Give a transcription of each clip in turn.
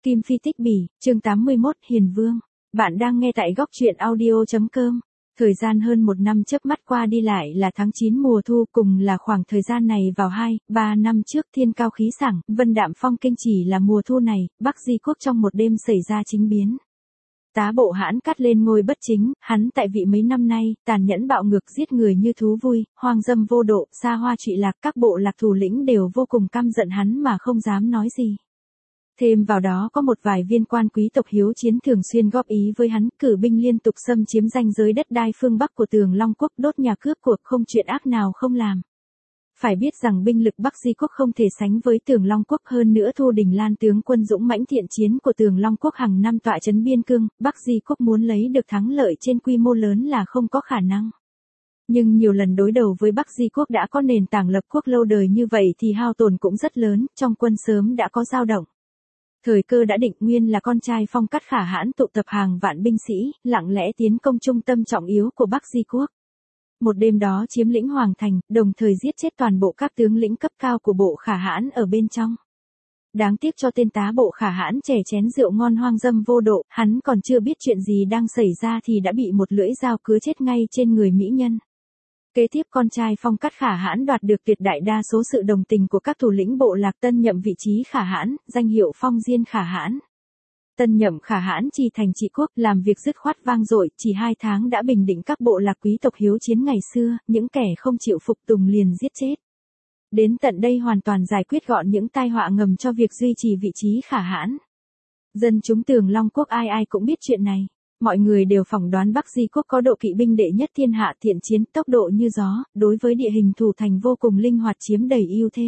Kim Phi tích bỉ, chương 81, Hiền Vương. Bạn đang nghe tại góc truyện audio.com. Thời gian hơn một năm chớp mắt qua đi lại là tháng 9 mùa thu, cùng là khoảng thời gian này vào 2-3 năm trước thiên cao khí sảng, vân đạm phong kinh. Chỉ là mùa thu này, Bắc Di Quốc trong một đêm xảy ra chính biến. Tá Bộ Hãn cắt lên ngôi bất chính, hắn tại vị mấy năm nay, tàn nhẫn bạo ngược giết người như thú vui, hoang dâm vô độ, xa hoa trụy lạc, các bộ lạc thủ lĩnh đều vô cùng căm giận hắn mà không dám nói gì. Thêm vào đó có một vài viên quan quý tộc hiếu chiến thường xuyên góp ý với hắn, cử binh liên tục xâm chiếm ranh giới đất đai phương Bắc của Tường Long Quốc, đốt nhà cướp cuộc, không chuyện ác nào không làm. Phải biết rằng binh lực Bắc Di Quốc không thể sánh với Tường Long Quốc, hơn nữa Thu Đình Lan tướng quân dũng mãnh thiện chiến của Tường Long Quốc hàng năm tọa trấn biên cương, Bắc Di Quốc muốn lấy được thắng lợi trên quy mô lớn là không có khả năng. Nhưng nhiều lần đối đầu với Bắc Di Quốc đã có nền tảng lập quốc lâu đời như vậy thì hao tổn cũng rất lớn, trong quân sớm đã có dao động. Thời cơ đã định, nguyên là con trai Phong Cắt Khả Hãn tụ tập hàng vạn binh sĩ, lặng lẽ tiến công trung tâm trọng yếu của Bắc Di Quốc. Một đêm đó chiếm lĩnh Hoàng Thành, đồng thời giết chết toàn bộ các tướng lĩnh cấp cao của bộ Khả Hãn ở bên trong. Đáng tiếc cho tên tá bộ Khả Hãn chè chén rượu ngon hoang dâm vô độ, hắn còn chưa biết chuyện gì đang xảy ra thì đã bị một lưỡi dao cứa chết ngay trên người mỹ nhân. Kế tiếp con trai Phong Cắt Khả Hãn đoạt được tuyệt đại đa số sự đồng tình của các thủ lĩnh bộ lạc, tân nhậm vị trí Khả Hãn, danh hiệu Phong Diên Khả Hãn. Tân nhậm Khả Hãn trì thành trị quốc, làm việc dứt khoát vang dội, chỉ 2 tháng đã bình định các bộ lạc quý tộc hiếu chiến ngày xưa, những kẻ không chịu phục tùng liền giết chết. Đến tận đây hoàn toàn giải quyết gọn những tai họa ngầm cho việc duy trì vị trí Khả Hãn. Dân chúng Tường Long Quốc ai ai cũng biết chuyện này. Mọi người đều phỏng đoán Bắc Di Quốc có độ kỵ binh đệ nhất thiên hạ, thiện chiến, tốc độ như gió, đối với địa hình thủ thành vô cùng linh hoạt, chiếm đầy ưu thế.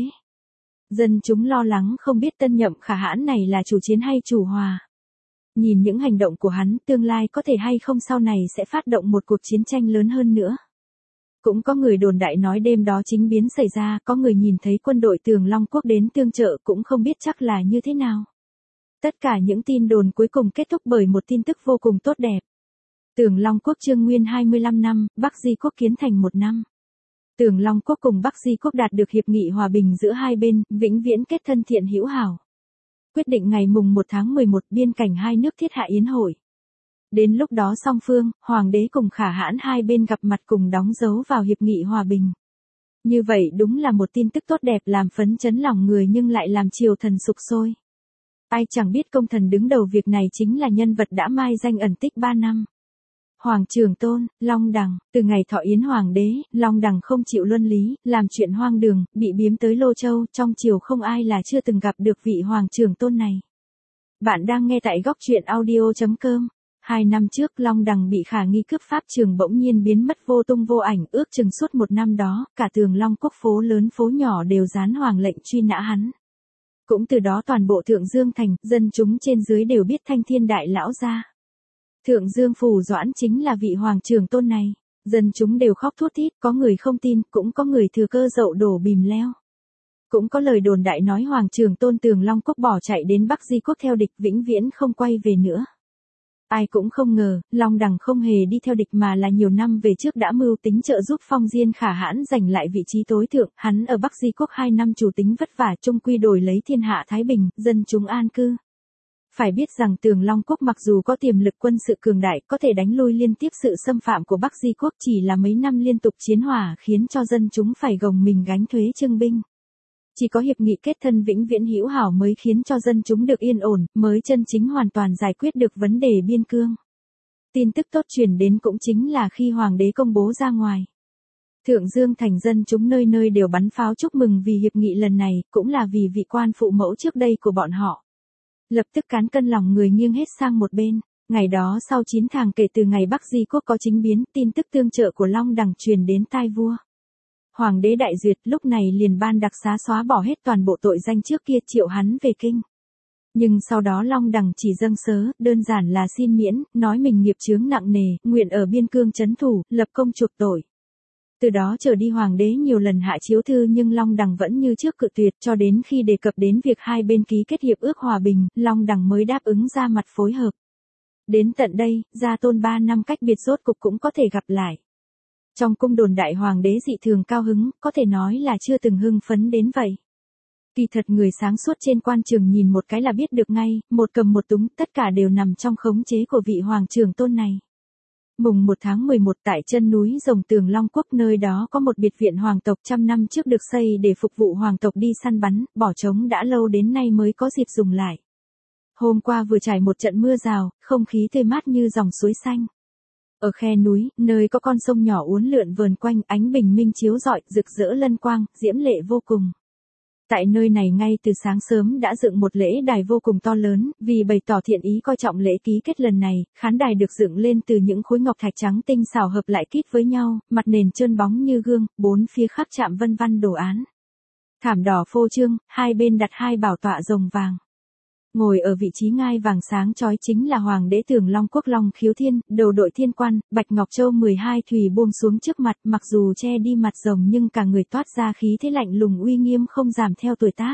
Dân chúng lo lắng không biết tân nhậm Khả Hãn này là chủ chiến hay chủ hòa. Nhìn những hành động của hắn, tương lai có thể hay không sau này sẽ phát động một cuộc chiến tranh lớn hơn nữa. Cũng có người đồn đại nói đêm đó chính biến xảy ra, có người nhìn thấy quân đội Tường Long Quốc đến tương trợ, cũng không biết chắc là như thế nào. Tất cả những tin đồn cuối cùng kết thúc bởi một tin tức vô cùng tốt đẹp. Tường Long Quốc chương nguyên 25 năm, Bắc Di Quốc kiến thành 1 năm. Tường Long Quốc cùng Bắc Di Quốc đạt được hiệp nghị hòa bình giữa hai bên, vĩnh viễn kết thân thiện hữu hảo. Quyết định ngày mùng 1 tháng 11 biên cảnh hai nước thiết hạ yến hội. Đến lúc đó song phương, Hoàng đế cùng Khả Hãn hai bên gặp mặt cùng đóng dấu vào hiệp nghị hòa bình. Như vậy đúng là một tin tức tốt đẹp, làm phấn chấn lòng người nhưng lại làm triều thần sục sôi. Ai chẳng biết công thần đứng đầu việc này chính là nhân vật đã mai danh ẩn tích 3 năm. Hoàng Trường Tôn, Long Đằng, từ ngày thọ yến hoàng đế, Long Đằng không chịu luân lý, làm chuyện hoang đường, bị biếm tới Lô Châu, trong triều không ai là chưa từng gặp được vị Hoàng Trường Tôn này. Bạn đang nghe tại góc truyện audio.com. 2 năm trước Long Đằng bị khả nghi cướp pháp trường bỗng nhiên biến mất vô tung vô ảnh, ước chừng suốt 1 năm đó, cả Tường Long Quốc phố lớn phố nhỏ đều dán hoàng lệnh truy nã hắn. Cũng từ đó toàn bộ Thượng Dương Thành, dân chúng trên dưới đều biết Thanh Thiên Đại Lão gia. Thượng Dương Phủ Doãn chính là vị Hoàng Trường Tôn này. Dân chúng đều khóc thút thít, có người không tin, cũng có người thừa cơ dậu đổ bìm leo. Cũng có lời đồn đại nói Hoàng Trường Tôn Tường Long Quốc bỏ chạy đến Bắc Di Quốc theo địch, vĩnh viễn không quay về nữa. Ai cũng không ngờ, Long Đằng không hề đi theo địch mà là nhiều năm về trước đã mưu tính trợ giúp Phong Diên Khả Hãn giành lại vị trí tối thượng, hắn ở Bắc Di Quốc 2 năm chủ tính vất vả, chung quy đổi lấy thiên hạ thái bình, dân chúng an cư. Phải biết rằng Tường Long Quốc mặc dù có tiềm lực quân sự cường đại, có thể đánh lui liên tiếp sự xâm phạm của Bắc Di Quốc, chỉ là mấy năm liên tục chiến hỏa khiến cho dân chúng phải gồng mình gánh thuế trưng binh. Chỉ có hiệp nghị kết thân vĩnh viễn hữu hảo mới khiến cho dân chúng được yên ổn, mới chân chính hoàn toàn giải quyết được vấn đề biên cương. Tin tức tốt truyền đến cũng chính là khi Hoàng đế công bố ra ngoài. Thượng Dương Thành dân chúng nơi nơi đều bắn pháo chúc mừng vì hiệp nghị lần này, cũng là vì vị quan phụ mẫu trước đây của bọn họ. Lập tức cán cân lòng người nghiêng hết sang một bên. Ngày đó sau 9 tháng kể từ ngày Bắc Di Quốc có chính biến, tin tức tương trợ của Long Đằng truyền đến tai vua. Hoàng đế đại duyệt, lúc này liền ban đặc xá xóa bỏ hết toàn bộ tội danh trước kia, triệu hắn về kinh. Nhưng sau đó Long Đằng chỉ dâng sớ, đơn giản là xin miễn, nói mình nghiệp chướng nặng nề, nguyện ở biên cương trấn thủ, lập công chuộc tội. Từ đó trở đi Hoàng đế nhiều lần hạ chiếu thư nhưng Long Đằng vẫn như trước cự tuyệt, cho đến khi đề cập đến việc hai bên ký kết hiệp ước hòa bình, Long Đằng mới đáp ứng ra mặt phối hợp. Đến tận đây, gia tôn 3 năm cách biệt rốt cục cũng có thể gặp lại. Trong cung đồn đại Hoàng đế dị thường cao hứng, có thể nói là chưa từng hưng phấn đến vậy. Kỳ thật người sáng suốt trên quan trường nhìn một cái là biết được ngay, một cầm một túng, tất cả đều nằm trong khống chế của vị hoàng trưởng tôn này. Mùng 1 tháng 11 tại chân núi Rồng Tường Long Quốc, nơi đó có một biệt viện hoàng tộc trăm năm trước được xây để phục vụ hoàng tộc đi săn bắn, bỏ trống đã lâu đến nay mới có dịp dùng lại. Hôm qua vừa trải một trận mưa rào, không khí tươi mát như dòng suối xanh. Ở khe núi, nơi có con sông nhỏ uốn lượn vờn quanh, ánh bình minh chiếu rọi, rực rỡ lân quang, diễm lệ vô cùng. Tại nơi này ngay từ sáng sớm đã dựng một lễ đài vô cùng to lớn, vì bày tỏ thiện ý coi trọng lễ ký kết lần này, khán đài được dựng lên từ những khối ngọc thạch trắng tinh xảo hợp lại kít với nhau, mặt nền trơn bóng như gương, bốn phía khắc chạm vân văn đồ án. Thảm đỏ phô trương, hai bên đặt hai bảo tọa rồng vàng. Ngồi ở vị trí ngai vàng sáng chói chính là Hoàng đế Tường Long Quốc Long Khiếu Thiên, đầu đội thiên quan, Bạch Ngọc Châu 12 thùy buông xuống trước mặt, mặc dù che đi mặt rồng nhưng cả người toát ra khí thế lạnh lùng uy nghiêm không giảm theo tuổi tác.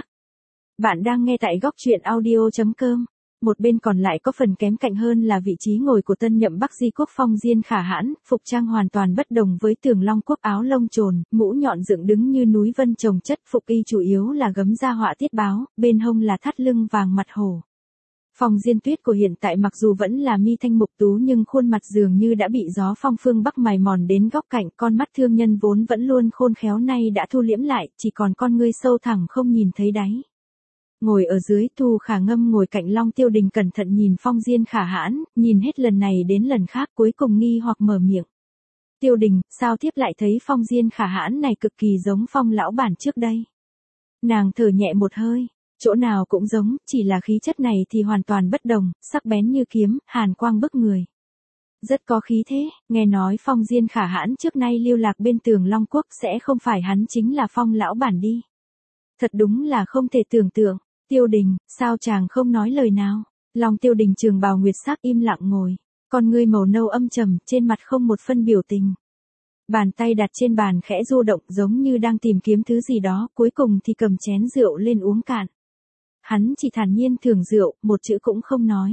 Bạn đang nghe tại góc truyện audio.com. Một bên còn lại có phần kém cạnh hơn là vị trí ngồi của tân nhậm Bắc Di Quốc Phong Diên Khả Hãn, phục trang hoàn toàn bất đồng với Tường Long Quốc, áo lông trồn, mũ nhọn dựng đứng như núi vân chồng chất, phục y chủ yếu là gấm gia họa tiết báo, bên hông là thắt lưng vàng mặt hổ. Phong Diên Tuyết của hiện tại mặc dù vẫn là mi thanh mục tú nhưng khuôn mặt dường như đã bị gió phong phương Bắc mài mòn đến góc cạnh, con mắt thương nhân vốn vẫn luôn khôn khéo nay đã thu liễm lại, chỉ còn con ngươi sâu thẳm không nhìn thấy đáy. Ngồi ở dưới, Thu Khả Ngâm ngồi cạnh Long Tiêu Đình cẩn thận nhìn Phong Diên Khả Hãn, nhìn hết lần này đến lần khác cuối cùng nghi hoặc mở miệng. Tiêu Đình, sao tiếp lại thấy Phong Diên Khả Hãn này cực kỳ giống Phong lão bản trước đây? Nàng thở nhẹ một hơi, chỗ nào cũng giống, chỉ là khí chất này thì hoàn toàn bất đồng, sắc bén như kiếm, hàn quang bức người. Rất có khí thế, nghe nói Phong Diên Khả Hãn trước nay lưu lạc bên Tường Long Quốc, sẽ không phải hắn chính là Phong lão bản đi. Thật đúng là không thể tưởng tượng. Tiêu Đình, sao chàng không nói lời nào? Long Tiêu Đình trường bào nguyệt sắc im lặng ngồi, con ngươi màu nâu âm trầm, trên mặt không một phân biểu tình. Bàn tay đặt trên bàn khẽ du động giống như đang tìm kiếm thứ gì đó, cuối cùng thì cầm chén rượu lên uống cạn. Hắn chỉ thản nhiên thưởng rượu, một chữ cũng không nói.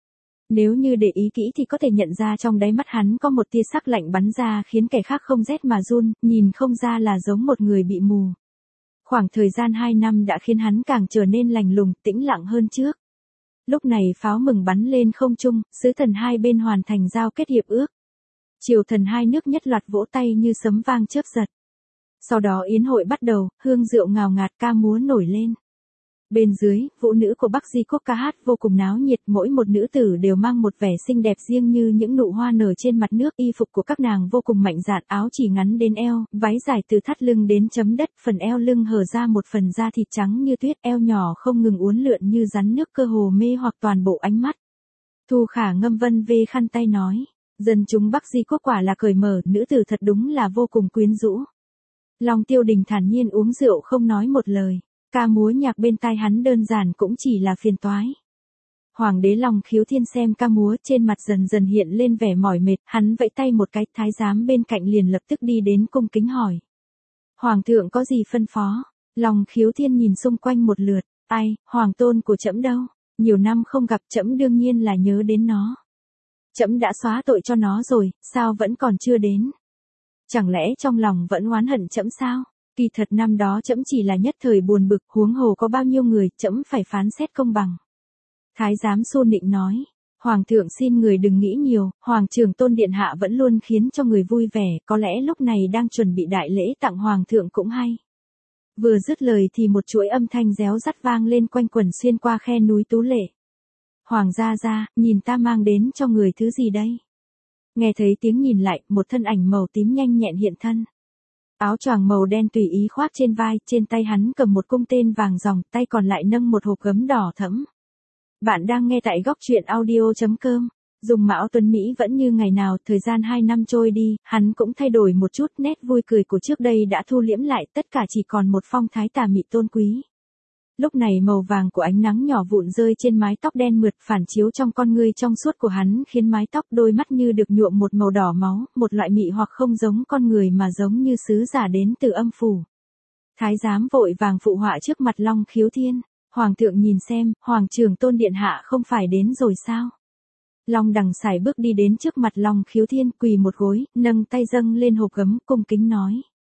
Nếu như để ý kỹ thì có thể nhận ra trong đáy mắt hắn có một tia sắc lạnh bắn ra khiến kẻ khác không rét mà run, nhìn không ra là giống một người bị mù. Khoảng thời gian 2 năm đã khiến hắn càng trở nên lành lùng, tĩnh lặng hơn trước. Lúc này pháo mừng bắn lên không trung, sứ thần hai bên hoàn thành giao kết hiệp ước. Triều thần hai nước nhất loạt vỗ tay như sấm vang chớp giật. Sau đó yến hội bắt đầu, hương rượu ngào ngạt, ca múa nổi lên. Bên dưới, vũ nữ của Bắc Di Quốc ca hát vô cùng náo nhiệt, mỗi một nữ tử đều mang một vẻ xinh đẹp riêng như những nụ hoa nở trên mặt nước, y phục của các nàng vô cùng mạnh dạn, áo chỉ ngắn đến eo, váy dài từ thắt lưng đến chấm đất, phần eo lưng hở ra một phần da thịt trắng như tuyết, eo nhỏ không ngừng uốn lượn như rắn nước, cơ hồ mê hoặc toàn bộ ánh mắt. Thu Khả Ngâm vân vê khăn tay nói, dân chúng Bắc Di Quốc quả là cởi mở, nữ tử thật đúng là vô cùng quyến rũ. Long Tiêu Đình thản nhiên uống rượu không nói một lời. Ca múa nhạc bên tai hắn đơn giản cũng chỉ là phiền toái. Hoàng đế Long Khiếu Thiên xem ca múa trên mặt dần dần hiện lên vẻ mỏi mệt, hắn vẫy tay một cái, thái giám bên cạnh liền lập tức đi đến cung kính hỏi. Hoàng thượng có gì phân phó? Long Khiếu Thiên nhìn xung quanh một lượt, ai, hoàng tôn của trẫm đâu? Nhiều năm không gặp, trẫm đương nhiên là nhớ đến nó. Trẫm đã xóa tội cho nó rồi, sao vẫn còn chưa đến? Chẳng lẽ trong lòng vẫn oán hận trẫm sao? Kỳ thật năm đó trẫm chỉ là nhất thời buồn bực, huống hồ có bao nhiêu người, trẫm phải phán xét công bằng. Thái giám Xu Nịnh nói, Hoàng thượng xin người đừng nghĩ nhiều, Hoàng trưởng tôn điện hạ vẫn luôn khiến cho người vui vẻ, có lẽ lúc này đang chuẩn bị đại lễ tặng Hoàng thượng cũng hay. Vừa dứt lời thì một chuỗi âm thanh réo rắt vang lên quanh quẩn xuyên qua khe núi Tú Lệ. Hoàng gia gia, nhìn ta mang đến cho người thứ gì đây? Nghe thấy tiếng nhìn lại, một thân ảnh màu tím nhanh nhẹn hiện thân. Áo choàng màu đen tùy ý khoác trên vai, trên tay hắn cầm một cung tên vàng ròng, tay còn lại nâng một hộp gấm đỏ thẫm. Bạn đang nghe tại góc truyện audio.com. Dùng Mão Tuấn Mỹ vẫn như ngày nào, thời gian 2 năm trôi đi, hắn cũng thay đổi một chút, nét vui cười của trước đây đã thu liễm lại, tất cả chỉ còn một phong thái tà mị tôn quý. Lúc này màu vàng của ánh nắng nhỏ vụn rơi trên mái tóc đen mượt, phản chiếu trong con ngươi trong suốt của hắn khiến mái tóc đôi mắt như được nhuộm một màu đỏ máu, một loại mị hoặc không giống con người mà giống như sứ giả đến từ âm phủ. Thái giám vội vàng phụ họa trước mặt Long Khiếu Thiên, Hoàng thượng nhìn xem, Hoàng trưởng tôn điện hạ không phải đến rồi sao? Long Đằng sải bước đi đến trước mặt Long Khiếu Thiên, quỳ một gối, nâng tay dâng lên hộp gấm, cung kính nói.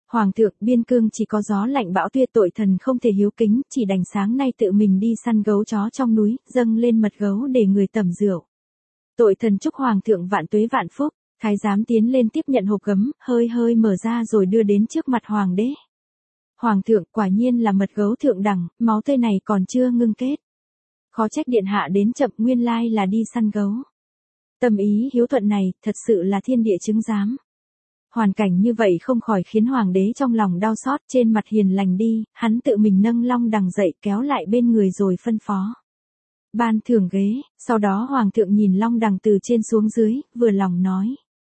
Hoàng thượng, biên cương chỉ có gió lạnh bão tuyết, tội thần không thể hiếu kính, chỉ đành sáng nay tự mình đi săn gấu chó trong núi, dâng lên mật gấu để người tẩm rượu. Tội thần chúc hoàng thượng vạn tuế vạn phúc. Thái giám tiến lên tiếp nhận hộp gấm, hơi hơi mở ra rồi đưa đến trước mặt hoàng đế. Hoàng thượng, quả nhiên là mật gấu thượng đẳng, máu tươi này còn chưa ngưng kết. Khó trách điện hạ đến chậm, nguyên lai là đi săn gấu. Tâm ý hiếu thuận này, thật sự là thiên địa chứng giám. Hoàn cảnh như vậy không khỏi khiến hoàng đế trong lòng đau xót, trên mặt hiền lành đi, hắn tự mình nâng long đằng dậy kéo lại bên người rồi phân phó. Ban thưởng ghế, sau đó hoàng thượng nhìn long đằng từ trên xuống dưới, vừa lòng nói.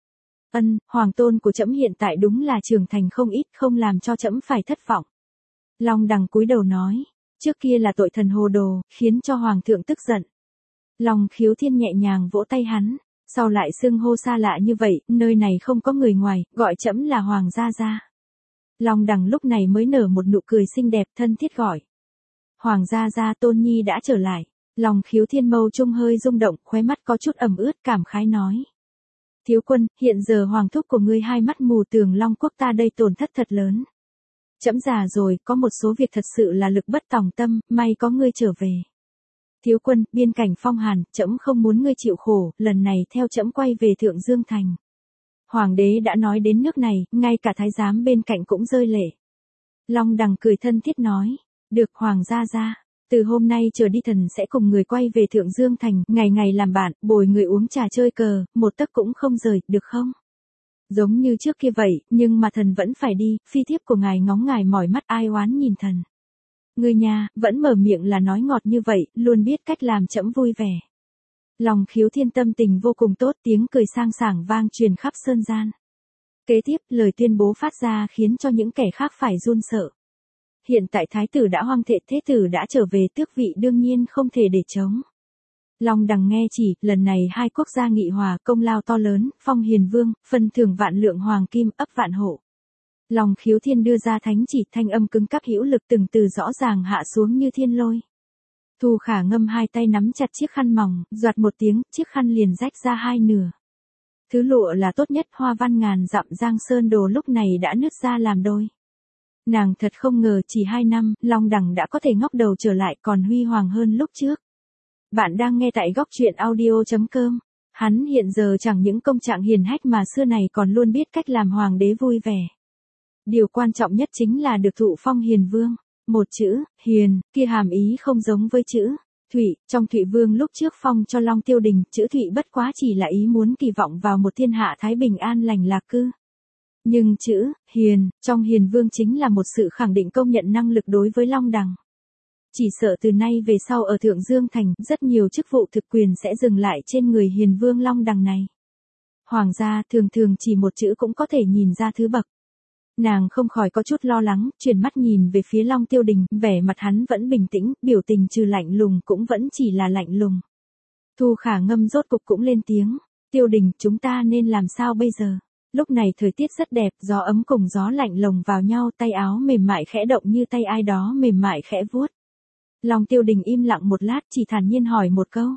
Hoàng tôn của trẫm hiện tại đúng là trưởng thành không ít, không làm cho trẫm phải thất vọng. Long đằng cúi đầu nói, trước kia là tội thần hồ đồ, khiến cho hoàng thượng tức giận. Long Khiếu Thiên nhẹ nhàng vỗ tay hắn, sao lại xưng hô xa lạ như vậy, nơi này không có người ngoài, gọi trẫm là hoàng gia gia. Long đằng lúc này mới nở một nụ cười xinh đẹp, thân thiết gọi. Hoàng gia gia, Tôn nhi đã trở lại. Long Khiếu Thiên mâu trung hơi rung động, khóe mắt có chút ẩm ướt, cảm khái nói. Thiếu quân, hiện giờ hoàng thúc của ngươi hai mắt mù, Tường Long quốc ta đây tổn thất thật lớn. Trẫm già rồi, có một số việc thật sự là lực bất tòng tâm, may có ngươi trở về. Thiếu quân, biên cảnh phong hàn, trẫm không muốn ngươi chịu khổ, lần này theo trẫm quay về Thượng Dương Thành. Hoàng đế đã nói đến nước này, ngay cả thái giám bên cạnh cũng rơi lệ. Long đằng cười thân thiết nói, được hoàng gia gia. Từ hôm nay trở đi thần sẽ cùng người quay về Thượng Dương Thành, ngày ngày làm bạn, bồi người uống trà chơi cờ, một tấc cũng không rời, được không? Giống như trước kia vậy, nhưng mà thần vẫn phải đi, phi thiếp của ngài ngóng ngài mỏi mắt ai oán nhìn thần. Người nhà, vẫn mở miệng là nói ngọt như vậy, luôn biết cách làm trẫm vui vẻ. Long Khiếu Thiên tâm tình vô cùng tốt, tiếng cười sang sảng vang truyền khắp sơn gian. Kế tiếp, lời tuyên bố phát ra khiến cho những kẻ khác phải run sợ. Hiện tại thái tử đã hoang thệ, thế tử đã trở về, tước vị đương nhiên không thể để chống. Long đằng nghe chỉ, lần này hai quốc gia nghị hòa, công lao to lớn, phong hiền vương, phần thưởng vạn lượng hoàng kim, ấp vạn hộ. Long Khiếu Thiên đưa ra thánh chỉ, thanh âm cứng cáp hữu lực từng từ rõ ràng hạ xuống như thiên lôi. Thu Khả Ngâm hai tay nắm chặt chiếc khăn mỏng, doạt một tiếng, chiếc khăn liền rách ra hai nửa. Thứ lụa là tốt nhất, hoa văn ngàn dặm Giang Sơn Đồ lúc này đã nứt ra làm đôi. Nàng thật không ngờ chỉ 2 năm, Long đằng đã có thể ngóc đầu trở lại, còn huy hoàng hơn lúc trước. Bạn đang nghe tại góc truyện audio.com. Hắn hiện giờ chẳng những công trạng hiền hách mà xưa này còn luôn biết cách làm hoàng đế vui vẻ. Điều quan trọng nhất chính là được thụ phong hiền vương. Một chữ, hiền, kia hàm ý không giống với chữ Thụy, trong Thụy Vương lúc trước phong cho Long Tiêu Đình, chữ Thụy bất quá chỉ là ý muốn kỳ vọng vào một thiên hạ thái bình an lành lạc cư. Nhưng chữ hiền, trong hiền vương chính là một sự khẳng định công nhận năng lực đối với Long đằng. Chỉ sợ từ nay về sau ở Thượng Dương Thành, rất nhiều chức vụ thực quyền sẽ dừng lại trên người hiền vương Long đằng này. Hoàng gia thường thường chỉ một chữ cũng có thể nhìn ra thứ bậc. Nàng không khỏi có chút lo lắng, chuyển mắt nhìn về phía Long Tiêu Đình, vẻ mặt hắn vẫn bình tĩnh, biểu tình trừ lạnh lùng cũng vẫn chỉ là lạnh lùng. Thu Khả Ngâm rốt cục cũng lên tiếng, Tiêu Đình, chúng ta nên làm sao bây giờ? Lúc này thời tiết rất đẹp, gió ấm cùng gió lạnh lồng vào nhau, tay áo mềm mại khẽ động như tay ai đó mềm mại khẽ vuốt. Long Tiêu Đình im lặng một lát, chỉ thản nhiên hỏi một câu.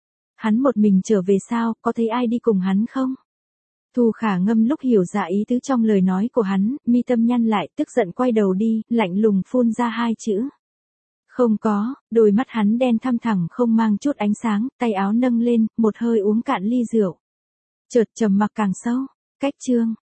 Hắn một mình trở về sao, có thấy ai đi cùng hắn không? Thu Khả Ngâm lúc hiểu ra ý tứ trong lời nói của hắn, mi tâm nhăn lại, tức giận quay đầu đi, lạnh lùng phun ra 2 chữ. Không có, đôi mắt hắn đen thăm thẳng không mang chút ánh sáng, tay áo nâng lên, một hơi uống cạn ly rượu. Chợt trầm mặc càng sâu, cách chương.